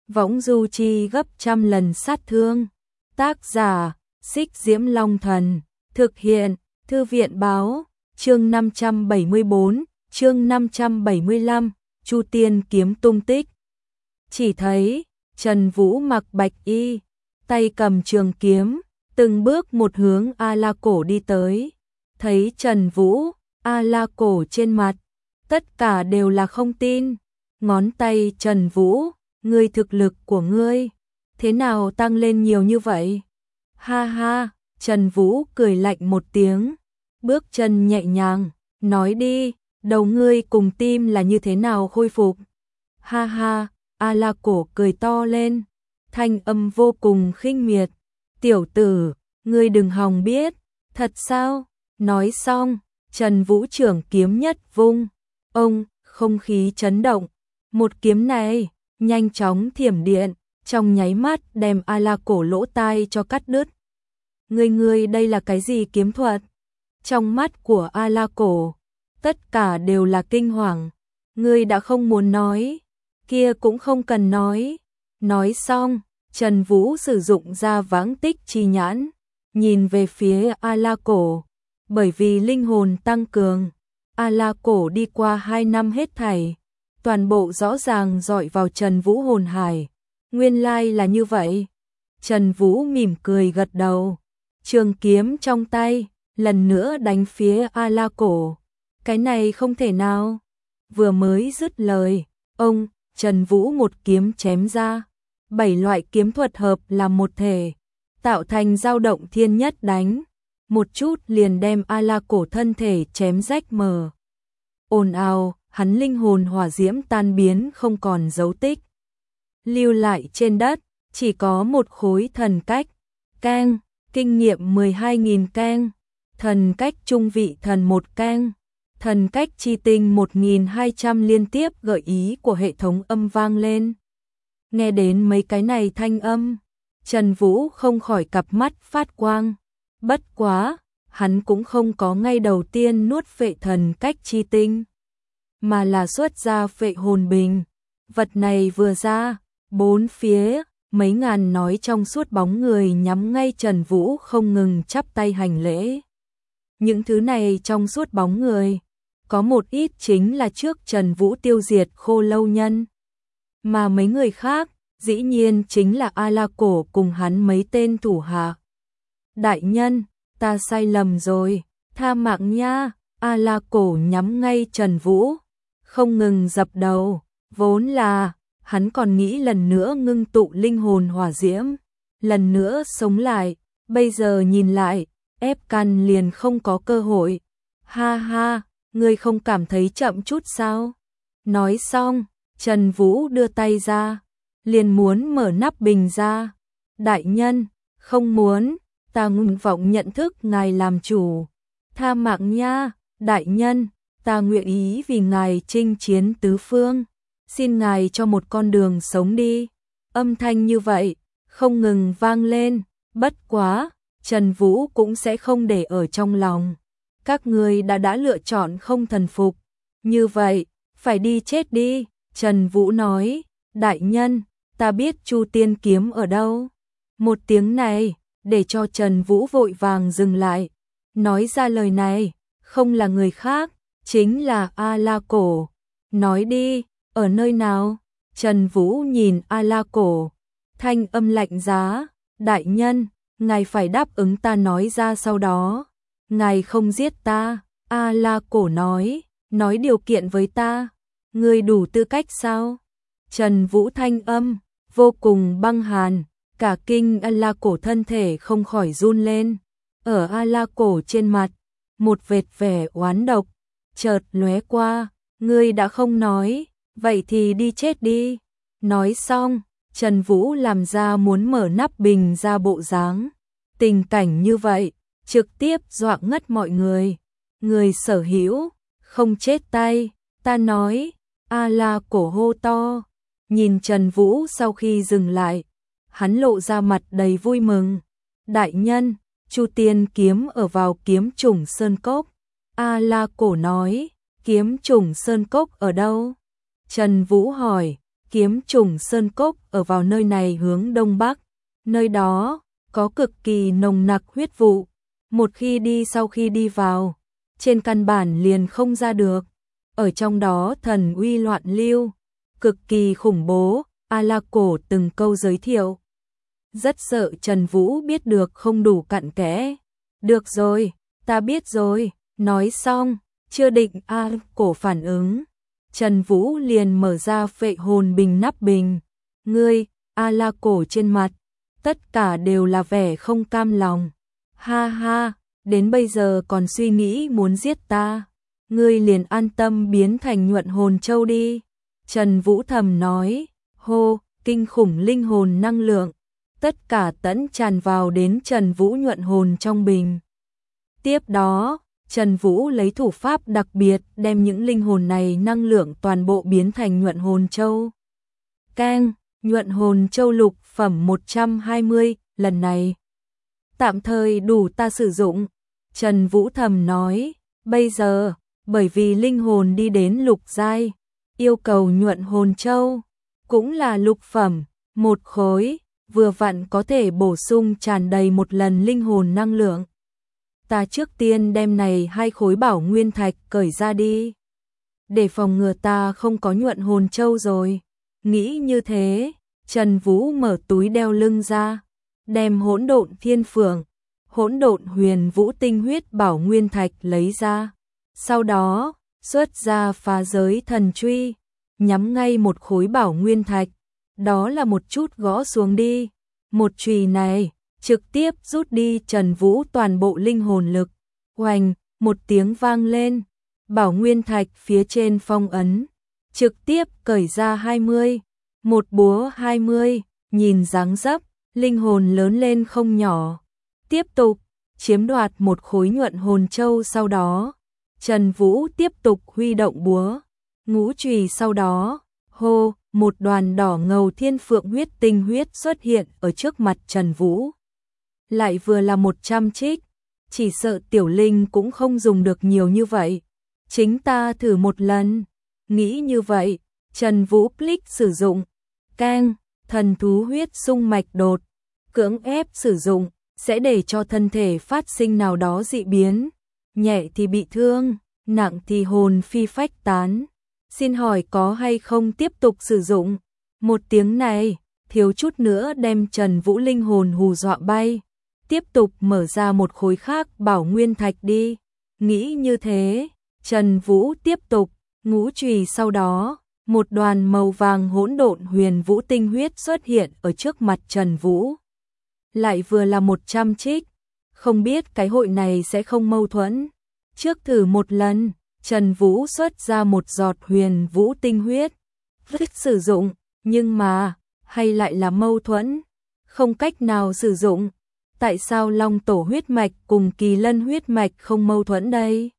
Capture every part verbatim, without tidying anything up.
võng du chi gấp trăm lần sát thương. Tác giả, Xích Diễm Long Thần. Thực hiện, Thư viện Báo. Chương năm trăm bảy mươi bốn, chương năm trăm bảy mươi lăm, Chu Tiên kiếm tung tích. Chỉ thấy, Trần Vũ mặc bạch y, tay cầm trường kiếm, từng bước một hướng A-La Cổ đi tới. Thấy Trần Vũ, A-La Cổ trên mặt, tất cả đều là không tin. Ngón tay Trần Vũ, ngươi thực lực của ngươi, thế nào tăng lên nhiều như vậy? Ha ha, Trần Vũ cười lạnh một tiếng, bước chân nhẹ nhàng, nói đi, đầu ngươi cùng tim là như thế nào khôi phục? Ha ha, A-La Cổ cười to lên, thanh âm vô cùng khinh miệt. Tiểu tử, ngươi đừng hòng biết, thật sao? Nói xong, Trần Vũ trưởng kiếm nhất vung, ông, không khí chấn động. Một kiếm này, nhanh chóng thiểm điện, trong nháy mắt đem A-La Cổ lỗ tai cho cắt đứt. Ngươi ngươi đây là cái gì kiếm thuật? Trong mắt của A-La Cổ, tất cả đều là kinh hoàng. Ngươi đã không muốn nói, kia cũng không cần nói. Nói xong, Trần Vũ sử dụng ra vãng tích chi nhãn, nhìn về phía A-La Cổ. Bởi vì linh hồn tăng cường, A-La Cổ đi qua hai năm hết thảy, toàn bộ rõ ràng dọi vào Trần Vũ hồn hải. Nguyên lai là như vậy. Trần Vũ mỉm cười gật đầu, trường kiếm trong tay, lần nữa đánh phía A-La Cổ. Cái này không thể nào. Vừa mới dứt lời, ông, Trần Vũ một kiếm chém ra. Bảy loại kiếm thuật hợp làm một thể, tạo thành dao động thiên nhất đánh. Một chút liền đem A-La Cổ thân thể chém rách mờ. Ồn ào, hắn linh hồn hỏa diễm tan biến không còn dấu tích. Lưu lại trên đất, chỉ có một khối thần cách. Keng, kinh nghiệm mười hai nghìn keng. Thần cách trung vị thần một keng. Thần cách chi tinh một nghìn hai trăm liên tiếp gợi ý của hệ thống âm vang lên. Nghe đến mấy cái này thanh âm, Trần Vũ không khỏi cặp mắt phát quang. Bất quá, hắn cũng không có ngay đầu tiên nuốt phệ thần cách chi tinh, mà là xuất ra phệ hồn bình. Vật này vừa ra, bốn phía, mấy ngàn nói trong suốt bóng người nhắm ngay Trần Vũ không ngừng chắp tay hành lễ. Những thứ này trong suốt bóng người, có một ít chính là trước Trần Vũ tiêu diệt Khô Lâu Nhân. Mà mấy người khác, dĩ nhiên chính là A-La Cổ cùng hắn mấy tên thủ hạ. Đại nhân, ta sai lầm rồi, tha mạng nha. A-La Cổ nhắm ngay Trần Vũ, không ngừng dập đầu. Vốn là, hắn còn nghĩ lần nữa ngưng tụ linh hồn hỏa diễm, lần nữa sống lại, bây giờ nhìn lại, ép căn liền không có cơ hội. Ha ha, ngươi không cảm thấy chậm chút sao? Nói xong, Trần Vũ đưa tay ra, liền muốn mở nắp bình ra. Đại nhân, không muốn, ta nguyện vọng nhận thức ngài làm chủ. Tha mạng nha, đại nhân, ta nguyện ý vì ngài chinh chiến tứ phương. Xin ngài cho một con đường sống đi. Âm thanh như vậy, không ngừng vang lên. Bất quá, Trần Vũ cũng sẽ không để ở trong lòng. Các ngươi đã đã lựa chọn không thần phục. Như vậy, phải đi chết đi. Trần Vũ nói, đại nhân, ta biết Chu Tiên kiếm ở đâu. Một tiếng này, để cho Trần Vũ vội vàng dừng lại. Nói ra lời này, không là người khác, chính là A-La Cổ. Nói đi, ở nơi nào? Trần Vũ nhìn A-La Cổ, thanh âm lạnh giá, đại nhân, ngài phải đáp ứng ta nói ra sau đó. Ngài không giết ta, A-La Cổ nói, nói điều kiện với ta. Ngươi đủ tư cách sao? Trần Vũ thanh âm, vô cùng băng hàn, cả kinh A-La Cổ thân thể không khỏi run lên. Ở A-La Cổ trên mặt, một vệt vẻ oán độc, chợt lóe qua, ngươi đã không nói, vậy thì đi chết đi. Nói xong, Trần Vũ làm ra muốn mở nắp bình ra bộ dáng. Tình cảnh như vậy, trực tiếp dọa ngất mọi người. Người sở hữu, không chết tay, ta nói. A-La Cổ hô to, nhìn Trần Vũ sau khi dừng lại, hắn lộ ra mặt đầy vui mừng. Đại nhân, Chu Tiên kiếm ở vào kiếm trùng Sơn Cốc. A-La Cổ nói, kiếm trùng Sơn Cốc ở đâu? Trần Vũ hỏi, Kiếm Trùng Sơn Cốc ở vào nơi này hướng đông bắc, nơi đó có cực kỳ nồng nặc huyết vụ, một khi đi sau khi đi vào, trên căn bản liền không ra được. Ở trong đó thần uy loạn lưu, cực kỳ khủng bố, A La Cổ từng câu giới thiệu. Rất sợ Trần Vũ biết được không đủ cặn kẽ. Được rồi, ta biết rồi, nói xong, chưa định A La Cổ phản ứng. Trần Vũ liền mở ra phệ hồn bình nắp bình. Ngươi, A La Cổ trên mặt, tất cả đều là vẻ không cam lòng. Ha ha, đến bây giờ còn suy nghĩ muốn giết ta. Ngươi liền an tâm biến thành nhuận hồn châu đi. Trần Vũ thầm nói, hô, kinh khủng linh hồn năng lượng. Tất cả tẫn tràn vào đến Trần Vũ nhuận hồn trong bình. Tiếp đó, Trần Vũ lấy thủ pháp đặc biệt đem những linh hồn này năng lượng toàn bộ biến thành nhuận hồn châu. Keng, nhuận hồn châu lục phẩm một trăm hai mươi, lần này tạm thời đủ ta sử dụng. Trần Vũ thầm nói, bây giờ, bởi vì linh hồn đi đến lục giai, yêu cầu nhuận hồn châu, cũng là lục phẩm, một khối, vừa vặn có thể bổ sung tràn đầy một lần linh hồn năng lượng. Ta trước tiên đem này hai khối bảo nguyên thạch cởi ra đi, để phòng ngừa ta không có nhuận hồn châu rồi. Nghĩ như thế, Trần Vũ mở túi đeo lưng ra, đem hỗn độn thiên phượng, hỗn độn huyền vũ tinh huyết bảo nguyên thạch lấy ra. Sau đó, xuất ra phá giới thần truy, nhắm ngay một khối bảo nguyên thạch, đó là một chút gõ xuống đi. Một chùy này, trực tiếp rút đi Trần Vũ toàn bộ linh hồn lực. Oành, một tiếng vang lên, bảo nguyên thạch phía trên phong ấn, trực tiếp cởi ra hai mươi, một búa hai mươi, nhìn dáng dấp, linh hồn lớn lên không nhỏ. Tiếp tục, chiếm đoạt một khối nhuận hồn châu sau đó, Trần Vũ tiếp tục huy động búa, ngũ chùy sau đó, hô, một đoàn đỏ ngầu thiên phượng huyết tinh huyết xuất hiện ở trước mặt Trần Vũ. Lại vừa là một trăm trích, chỉ sợ tiểu linh cũng không dùng được nhiều như vậy. Chính ta thử một lần, nghĩ như vậy, Trần Vũ click sử dụng, keng, thần thú huyết sung mạch đột, cưỡng ép sử dụng, sẽ để cho thân thể phát sinh nào đó dị biến, nhẹ thì bị thương, nặng thì hồn phi phách tán. Xin hỏi có hay không tiếp tục sử dụng? Một tiếng này, thiếu chút nữa đem Trần Vũ linh hồn hù dọa bay. Tiếp tục mở ra một khối khác bảo nguyên thạch đi. Nghĩ như thế, Trần Vũ tiếp tục, ngũ chùy sau đó, một đoàn màu vàng hỗn độn huyền vũ tinh huyết xuất hiện ở trước mặt Trần Vũ. Lại vừa là một trăm trích, không biết cái hội này sẽ không mâu thuẫn. Trước thử một lần, Trần Vũ xuất ra một giọt huyền vũ tinh huyết, vứt sử dụng, nhưng mà, hay lại là mâu thuẫn, không cách nào sử dụng. Tại sao Long Tổ huyết mạch cùng Kỳ Lân huyết mạch không mâu thuẫn đây?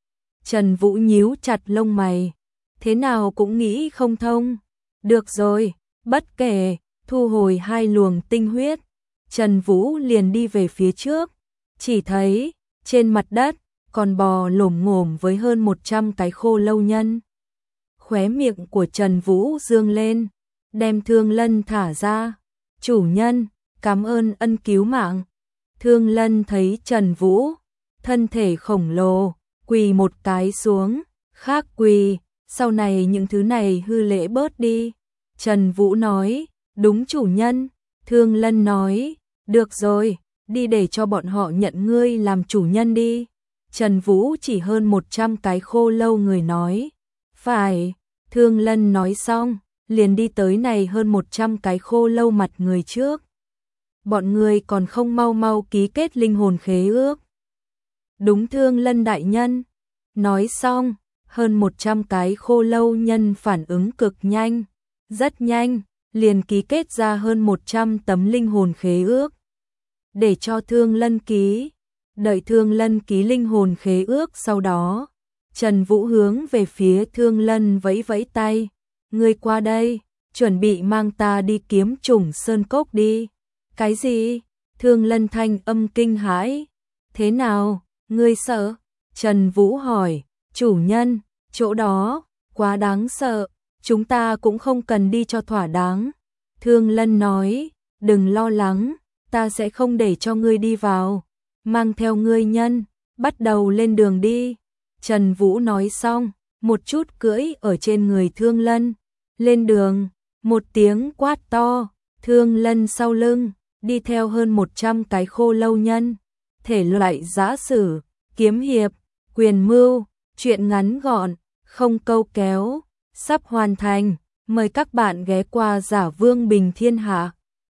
Trần Vũ nhíu chặt lông mày, thế nào cũng nghĩ không thông. Được rồi, bất kể, thu hồi hai luồng tinh huyết, Trần Vũ liền đi về phía trước, chỉ thấy, trên mặt đất, còn bò lổm ngổm với hơn một trăm cái khô lâu nhân. Khóe miệng của Trần Vũ dương lên, đem Thương Lân thả ra. Chủ nhân, cảm ơn ân cứu mạng. Thương Lân thấy Trần Vũ, thân thể khổng lồ, quỳ một cái xuống, khác quỳ, sau này những thứ này hư lễ bớt đi. Trần Vũ nói, đúng chủ nhân. Thương Lân nói, được rồi, đi để cho bọn họ nhận ngươi làm chủ nhân đi. Trần Vũ chỉ hơn một trăm cái khô lâu người nói, phải. Thương Lân nói xong, liền đi tới này hơn một trăm cái khô lâu mặt người trước. Bọn người còn không mau mau ký kết linh hồn khế ước. Đúng Thương Lân đại nhân. Nói xong, hơn một trăm cái khô lâu nhân phản ứng cực nhanh, rất nhanh, liền ký kết ra hơn một trăm tấm linh hồn khế ước. Để cho Thương Lân ký, đợi Thương Lân ký linh hồn khế ước sau đó, Trần Vũ hướng về phía Thương Lân vẫy vẫy tay, ngươi qua đây, chuẩn bị mang ta đi Kiếm Trùng Sơn Cốc đi. Cái gì? Thương Lân thanh âm kinh hãi. Thế nào, ngươi sợ? Trần Vũ hỏi, chủ nhân, chỗ đó, quá đáng sợ, chúng ta cũng không cần đi cho thỏa đáng. Thương Lân nói, đừng lo lắng, ta sẽ không để cho ngươi đi vào, mang theo ngươi nhân, bắt đầu lên đường đi. Trần Vũ nói xong, một chút cưỡi ở trên người Thương Lân, lên đường, một tiếng quát to, Thương Lân sau lưng, đi theo hơn một trăm cái khô lâu nhân, thể loại giã sử, kiếm hiệp, quyền mưu, truyện ngắn gọn, không câu kéo, sắp hoàn thành, mời các bạn ghé qua Giả Vương Bình Thiên Hạ.